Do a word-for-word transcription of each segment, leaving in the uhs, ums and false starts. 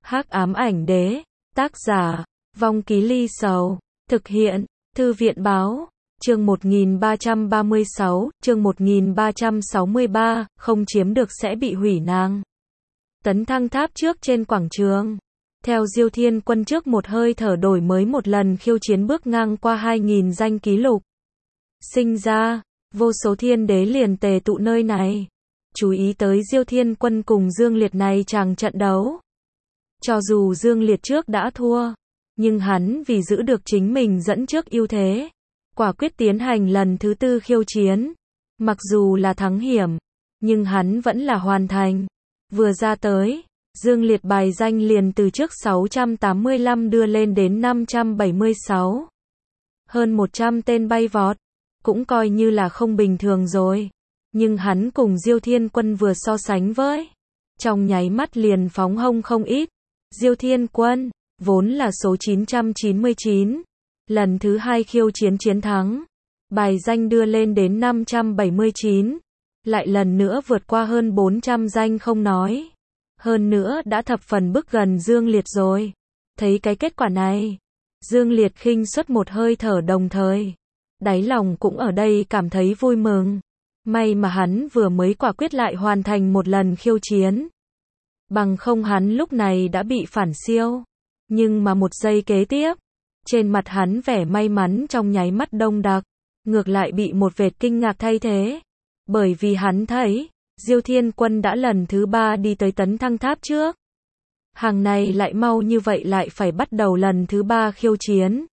Hắc ám ảnh đế, tác giả, Vong Ký Ly Sầu, thực hiện, Thư viện báo, chương một nghìn ba trăm ba mươi sáu, chương một nghìn ba trăm sáu mươi ba, không chiếm được sẽ bị hủy nàng. Tấn thăng tháp trước trên quảng trường. Theo Diêu Thiên Quân trước một hơi thở đổi mới một lần khiêu chiến bước ngang qua hai nghìn danh ký lục. Sinh ra, vô số thiên đế liền tề tụ nơi này. Chú ý tới Diêu Thiên Quân cùng Dương Liệt này chàng trận đấu. Cho dù Dương Liệt trước đã thua, nhưng hắn vì giữ được chính mình dẫn trước ưu thế, quả quyết tiến hành lần thứ tư khiêu chiến. Mặc dù là thắng hiểm, nhưng hắn vẫn là hoàn thành. Vừa ra tới, Dương Liệt bài danh liền từ trước sáu trăm tám mươi lăm đưa lên đến năm trăm bảy mươi sáu. Hơn một trăm tên bay vọt, cũng coi như là không bình thường rồi. Nhưng hắn cùng Diêu Thiên Quân vừa so sánh với, trong nháy mắt liền phóng hông không ít. Diêu Thiên Quân, vốn là số chín trăm chín mươi chín, lần thứ hai khiêu chiến chiến thắng, bài danh đưa lên đến năm trăm bảy mươi chín, lại lần nữa vượt qua hơn bốn trăm danh không nói. Hơn nữa đã thập phần bước gần Dương Liệt rồi. Thấy cái kết quả này, Dương Liệt khinh suất một hơi thở đồng thời. Đáy lòng cũng ở đây cảm thấy vui mừng. May mà hắn vừa mới quả quyết lại hoàn thành một lần khiêu chiến. Bằng không hắn lúc này đã bị phản siêu. Nhưng mà một giây kế tiếp, trên mặt hắn vẻ may mắn trong nháy mắt đông đặc, ngược lại bị một vệt kinh ngạc thay thế. Bởi vì hắn thấy, Diêu Thiên Quân đã lần thứ ba đi tới tấn thăng tháp trước. Hàng này lại mau như vậy lại phải bắt đầu lần thứ ba khiêu chiến.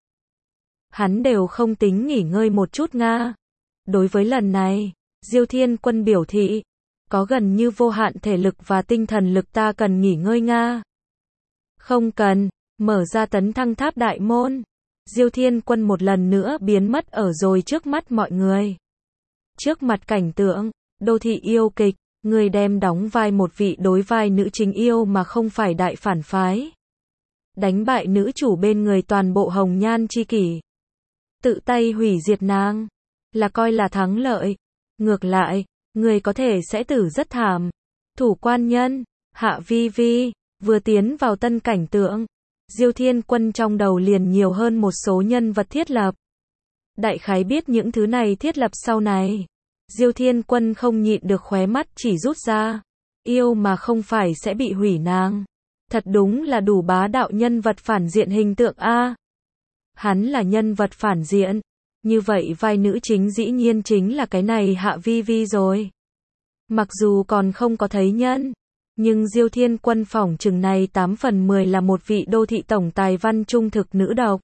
Hắn đều không tính nghỉ ngơi một chút nga. Đối với lần này, Diêu Thiên Quân biểu thị, có gần như vô hạn thể lực và tinh thần lực ta cần nghỉ ngơi nga. Không cần, mở ra tấn thăng tháp đại môn. Diêu Thiên Quân một lần nữa biến mất ở rồi trước mắt mọi người. Trước mặt cảnh tượng, đô thị yêu kịch, người đem đóng vai một vị đối vai nữ chính yêu mà không phải đại phản phái. Đánh bại nữ chủ bên người toàn bộ hồng nhan chi kỷ. Tự tay hủy diệt nàng, là coi là thắng lợi. Ngược lại, người có thể sẽ tử rất thảm. Thủ quan nhân, Hạ Vi Vi, vừa tiến vào tân cảnh tượng. Diêu Thiên Quân trong đầu liền nhiều hơn một số nhân vật thiết lập. Đại khái biết những thứ này thiết lập sau này. Diêu Thiên Quân không nhịn được khóe mắt chỉ rút ra. Yêu mà không phải sẽ bị hủy nàng. Thật đúng là đủ bá đạo nhân vật phản diện hình tượng a. Hắn là nhân vật phản diện. Như vậy vai nữ chính dĩ nhiên chính là cái này Hạ Vi Vi rồi. Mặc dù còn không có thấy nhân, nhưng Diêu Thiên Quân phỏng chừng này tám phần mười là một vị đô thị tổng tài văn trung thực nữ độc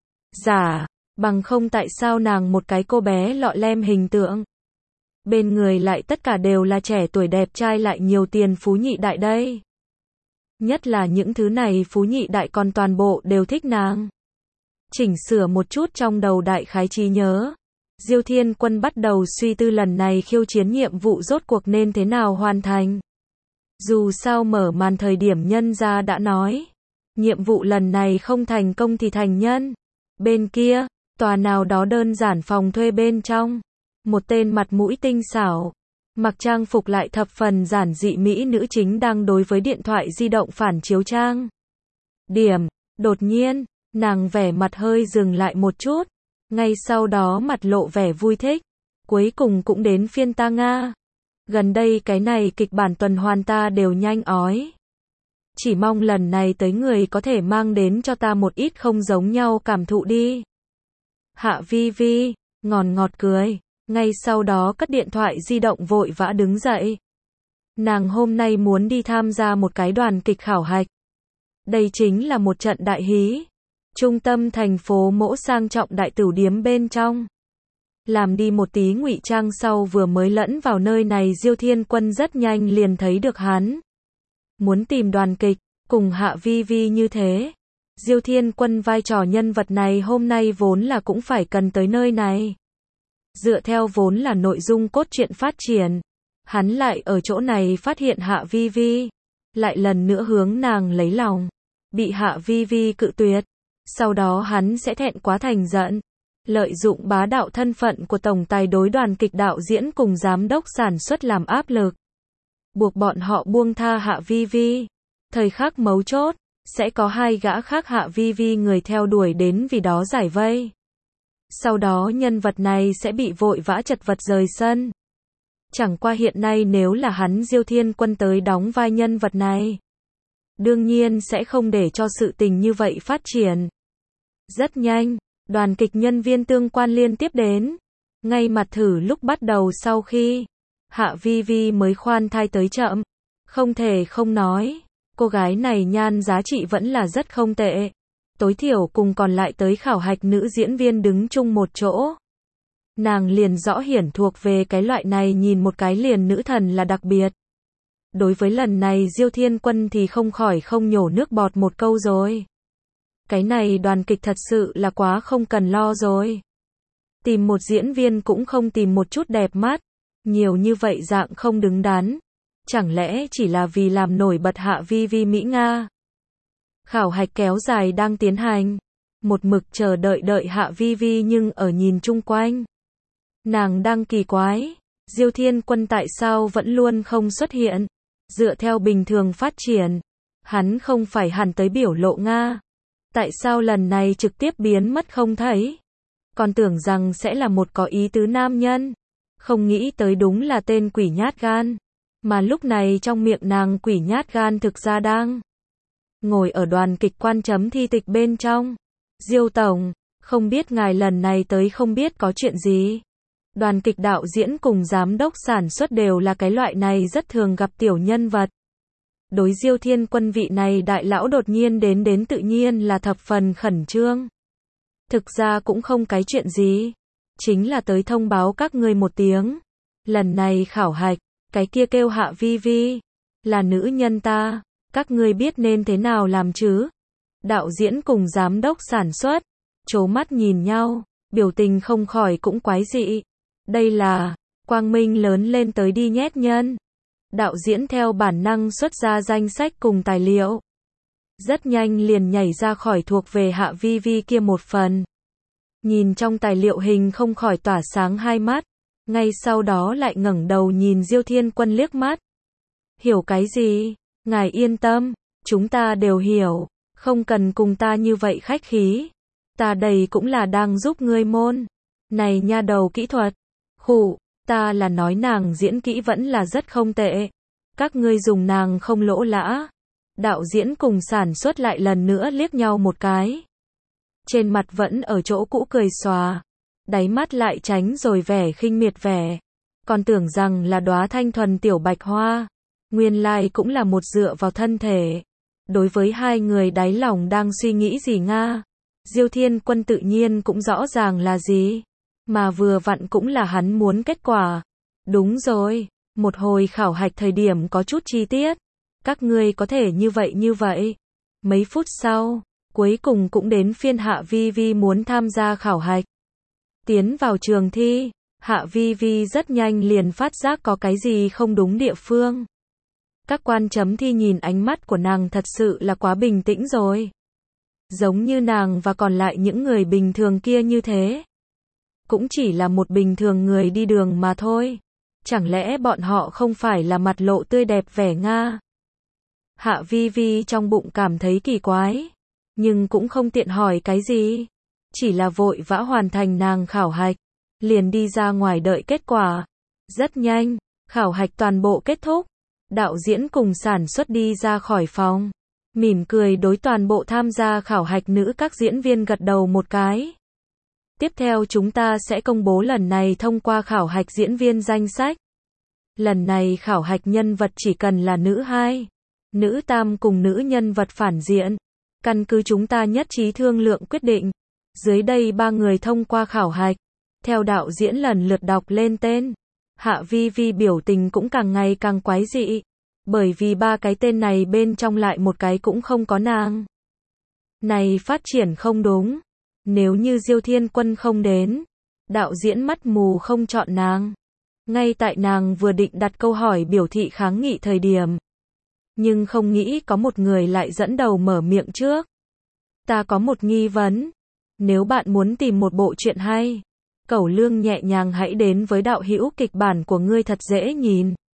giả, bằng không tại sao nàng một cái cô bé lọ lem hình tượng. Bên người lại tất cả đều là trẻ tuổi đẹp trai lại nhiều tiền phú nhị đại đây. Nhất là những thứ này phú nhị đại còn toàn bộ đều thích nàng. Chỉnh sửa một chút trong đầu đại khái trí nhớ. Diêu Thiên Quân bắt đầu suy tư lần này khiêu chiến nhiệm vụ rốt cuộc nên thế nào hoàn thành. Dù sao mở màn thời điểm nhân gia đã nói. Nhiệm vụ lần này không thành công thì thành nhân. Bên kia, tòa nào đó đơn giản phòng thuê bên trong. Một tên mặt mũi tinh xảo, mặc trang phục lại thập phần giản dị mỹ nữ chính đang đối với điện thoại di động phản chiếu trang. Điểm, đột nhiên, nàng vẻ mặt hơi dừng lại một chút, ngay sau đó mặt lộ vẻ vui thích. Cuối cùng cũng đến phiên ta nga. Gần đây cái này kịch bản tuần hoàn ta đều nhanh ói. Chỉ mong lần này tới người có thể mang đến cho ta một ít không giống nhau cảm thụ đi. Hạ Vi Vi, ngòn ngọt cười. Ngay sau đó cất điện thoại di động vội vã đứng dậy. Nàng hôm nay muốn đi tham gia một cái đoàn kịch khảo hạch. Đây chính là một trận đại hí. Trung tâm thành phố mỗ sang trọng đại tửu điếm bên trong. Làm đi một tí ngụy trang sau vừa mới lẫn vào nơi này Diêu Thiên Quân rất nhanh liền thấy được hắn. Muốn tìm đoàn kịch, cùng Hạ Vi Vi như thế. Diêu Thiên Quân vai trò nhân vật này hôm nay vốn là cũng phải cần tới nơi này. Dựa theo vốn là nội dung cốt truyện phát triển, hắn lại ở chỗ này phát hiện Hạ Vi Vi, lại lần nữa hướng nàng lấy lòng, bị Hạ Vi Vi cự tuyệt, sau đó hắn sẽ thẹn quá thành giận, lợi dụng bá đạo thân phận của tổng tài đối đoàn kịch đạo diễn cùng giám đốc sản xuất làm áp lực, buộc bọn họ buông tha Hạ Vi Vi. Thời khắc mấu chốt, sẽ có hai gã khác Hạ Vi Vi người theo đuổi đến vì đó giải vây. Sau đó nhân vật này sẽ bị vội vã chật vật rời sân. Chẳng qua hiện nay nếu là hắn Diêu Thiên Quân tới đóng vai nhân vật này, đương nhiên sẽ không để cho sự tình như vậy phát triển. Rất nhanh, đoàn kịch nhân viên tương quan liên tiếp đến. Ngay mặt thử lúc bắt đầu sau khi Hạ Vi Vi mới khoan thai tới chậm. Không thể không nói, cô gái này nhan giá trị vẫn là rất không tệ. Tối thiểu cùng còn lại tới khảo hạch nữ diễn viên đứng chung một chỗ. Nàng liền rõ hiển thuộc về cái loại này nhìn một cái liền nữ thần là đặc biệt. Đối với lần này Diêu Thiên Quân thì không khỏi không nhổ nước bọt một câu rồi. Cái này đoàn kịch thật sự là quá không cần lo rồi. Tìm một diễn viên cũng không tìm một chút đẹp mắt. Nhiều như vậy dạng không đứng đắn. Chẳng lẽ chỉ là vì làm nổi bật Hạ Vi Vi Mỹ Nga? Khảo hạch kéo dài đang tiến hành. Một mực chờ đợi đợi Hạ Vi Vi nhưng ở nhìn chung quanh. Nàng đang kỳ quái. Diêu Thiên Quân tại sao vẫn luôn không xuất hiện? Dựa theo bình thường phát triển, hắn không phải hẳn tới biểu lộ Nga. Tại sao lần này trực tiếp biến mất không thấy? Còn tưởng rằng sẽ là một có ý tứ nam nhân. Không nghĩ tới đúng là tên quỷ nhát gan. Mà lúc này trong miệng nàng quỷ nhát gan thực ra đang ngồi ở đoàn kịch quan chấm thi tịch bên trong. Diêu Tổng, không biết ngài lần này tới không biết có chuyện gì. Đoàn kịch đạo diễn cùng giám đốc sản xuất đều là cái loại này rất thường gặp tiểu nhân vật. Đối Diêu Thiên Quân vị này đại lão đột nhiên đến đến tự nhiên là thập phần khẩn trương. Thực ra cũng không cái chuyện gì. Chính là tới thông báo các ngươi một tiếng. Lần này khảo hạch, cái kia kêu Hạ Vi Vi. Là nữ nhân ta. Các ngươi biết nên thế nào làm chứ? Đạo diễn cùng giám đốc sản xuất. Chố mắt nhìn nhau. Biểu tình không khỏi cũng quái dị. Đây là, quang minh lớn lên tới đi nhét nhân. Đạo diễn theo bản năng xuất ra danh sách cùng tài liệu. Rất nhanh liền nhảy ra khỏi thuộc về Hạ Vi Vi kia một phần. Nhìn trong tài liệu hình không khỏi tỏa sáng hai mắt. Ngay sau đó lại ngẩng đầu nhìn Diêu Thiên Quân liếc mắt. Hiểu cái gì? Ngài yên tâm, chúng ta đều hiểu. Không cần cùng ta như vậy khách khí. Ta đây cũng là đang giúp ngươi môn. Này nha đầu kỹ thuật. Khụ, ta là nói nàng diễn kỹ vẫn là rất không tệ. Các ngươi dùng nàng không lỗ lã. Đạo diễn cùng sản xuất lại lần nữa liếc nhau một cái. Trên mặt vẫn ở chỗ cũ cười xòa. Đáy mắt lại tránh rồi vẻ khinh miệt vẻ. Còn tưởng rằng là đóa thanh thuần tiểu bạch hoa. Nguyên lai cũng là một dựa vào thân thể. Đối với hai người đáy lòng đang suy nghĩ gì Nga. Diêu Thiên Quân tự nhiên cũng rõ ràng là gì. Mà vừa vặn cũng là hắn muốn kết quả. Đúng rồi, một hồi khảo hạch thời điểm có chút chi tiết. Các ngươi có thể như vậy như vậy. Mấy phút sau, cuối cùng cũng đến phiên Hạ Vi Vi muốn tham gia khảo hạch. Tiến vào trường thi, Hạ Vi Vi rất nhanh liền phát giác có cái gì không đúng địa phương. Các quan chấm thi nhìn ánh mắt của nàng thật sự là quá bình tĩnh rồi. Giống như nàng và còn lại những người bình thường kia như thế. Cũng chỉ là một bình thường người đi đường mà thôi. Chẳng lẽ bọn họ không phải là mặt lộ tươi đẹp vẻ Nga? Hạ Vi Vi trong bụng cảm thấy kỳ quái. Nhưng cũng không tiện hỏi cái gì. Chỉ là vội vã hoàn thành nàng khảo hạch. Liền đi ra ngoài đợi kết quả. Rất nhanh, khảo hạch toàn bộ kết thúc. Đạo diễn cùng sản xuất đi ra khỏi phòng. Mỉm cười đối toàn bộ tham gia khảo hạch nữ các diễn viên gật đầu một cái. Tiếp theo chúng ta sẽ công bố lần này thông qua khảo hạch diễn viên danh sách. Lần này khảo hạch nhân vật chỉ cần là nữ hai, nữ tam cùng nữ nhân vật phản diện. Căn cứ chúng ta nhất trí thương lượng quyết định. Dưới đây ba người thông qua khảo hạch. Theo đạo diễn lần lượt đọc lên tên. Hạ Vi Vi biểu tình cũng càng ngày càng quái dị. Bởi vì ba cái tên này bên trong lại một cái cũng không có nàng. Này phát triển không đúng. Nếu như Diêu Thiên Quân không đến, đạo diễn mắt mù không chọn nàng. Ngay tại nàng vừa định đặt câu hỏi biểu thị kháng nghị thời điểm. Nhưng không nghĩ có một người lại dẫn đầu mở miệng trước. Ta có một nghi vấn. Nếu bạn muốn tìm một bộ truyện hay, Cẩu Lương nhẹ nhàng hãy đến với đạo hữu kịch bản của ngươi thật dễ nhìn.